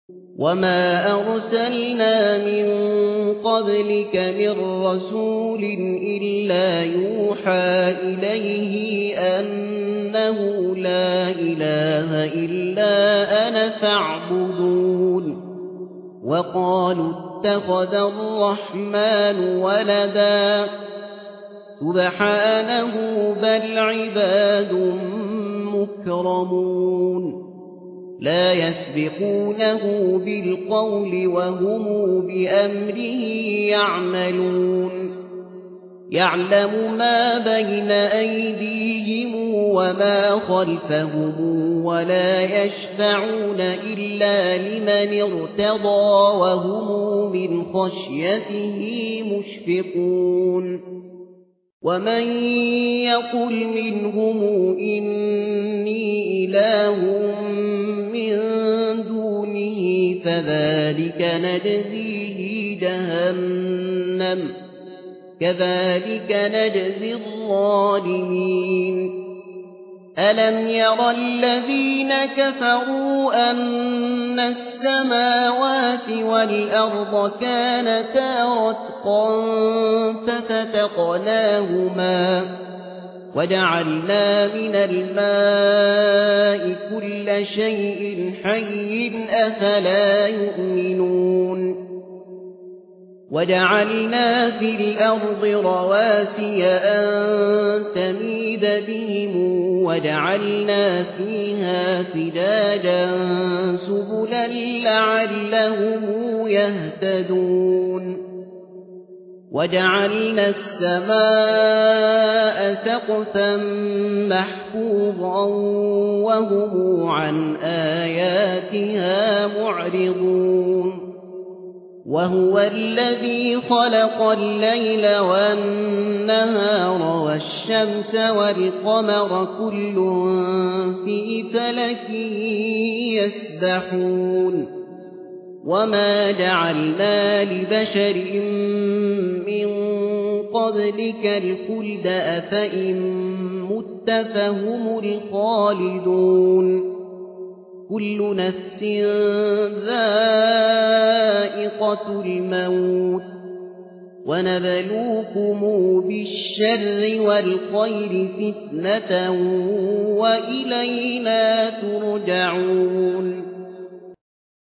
وما أرسلنا من قبلك من رسول إلا يوحى إليه أنه لا إله إلا أنا فاعبدون وقالوا اتخذ الرحمن ولدا سبحانه بل عباد مكرمون لا يسبقونه بالقول وهم بأمره يعملون يعلم ما بين أيديهم وما خلفهم ولا يشفعون إلا لمن ارتضى وهم من خشيته مشفقون ومن يقل منهم إني إله من دونه فذلك نجزيه جهنم كذلك نجزي الظالمين ألم ير الذين كفروا أن السماوات والأرض كانتا رتقا ففتقناهما وجعلنا من الماء كل شيء حي أفلا يؤمنون وجعلنا في الأرض رواسي أن تميد بهم وجعلنا فيها فجاجا سبلا لعلهم يهتدون وجعلنا السماء سقفا محفوظا وهم عن آياتها معرضون وهو الذي خلق الليل والنهار والشمس والقمر كل في فلك يسبحون وما جعلنا لبشر من قبلك الخلد أفإن مت فهم الخالدون كل نفس ذائقة الموت ونبلوكم بالشر والخير فتنة وإلينا ترجعون